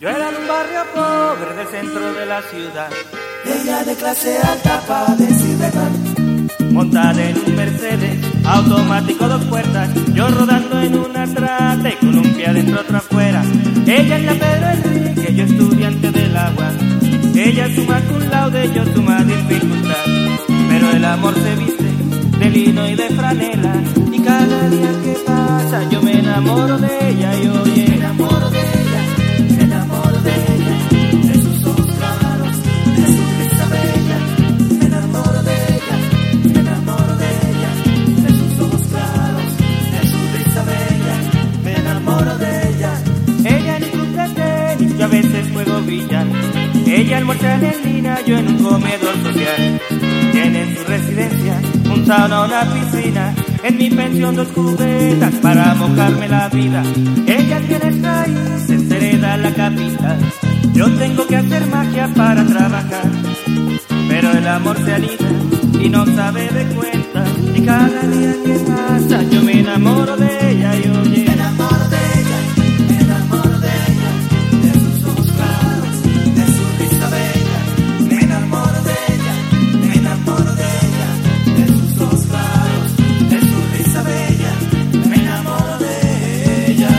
Yo era de un barrio pobre del centro de la ciudad, ella de clase alta pa' decir verdad. montada en un Mercedes, automático 2 puertas, yo rodando en una trate con un pie adentro otro afuera. Ella es la Pedro Enrique, yo estudiante del agua, ella suma cum laude, yo suma dificultad. Pero el amor se viste de lino y de franela, y cada día que pasa yo me enamoro de ella y oye, Me enamoro de ella, me enamoro de ella, de sus ojos claros, de su risa bella. Me enamoro de ella, me enamoro de ella, de sus ojos claros, de su risa bella. Me enamoro de ella. ella en club de tenis, yo a veces juego billar. Ella almuerza en línea, yo en un comedor social. Tiene su residencia un sauna, una piscina, en mi pensión 2 cubetas para mojarme la vida. Ella tiene raíces, hereda la capital, yo tengo que hacer magia para trabajar. Pero el amor se anida y no sabe de cuenta, y cada día que pasa yo me enamoro de ella y oye, Me enamoro de ella, me enamoro de ella, de sus ojos claros, de su risa bella. Me enamoro de ella, me enamoro de ella, de sus ojos claros, de su risa bella. Me enamoro de ella.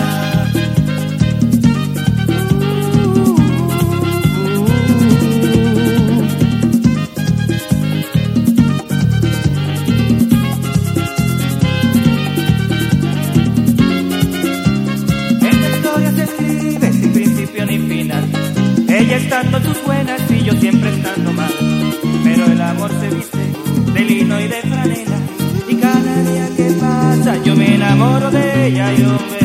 esta historia se escribe sin principio ni final, ella estando en sus buenas y yo siempre estando mal. Pero el amor se viste de lino y de franela, y cada día que pasa yo me enamoro de ella y yo me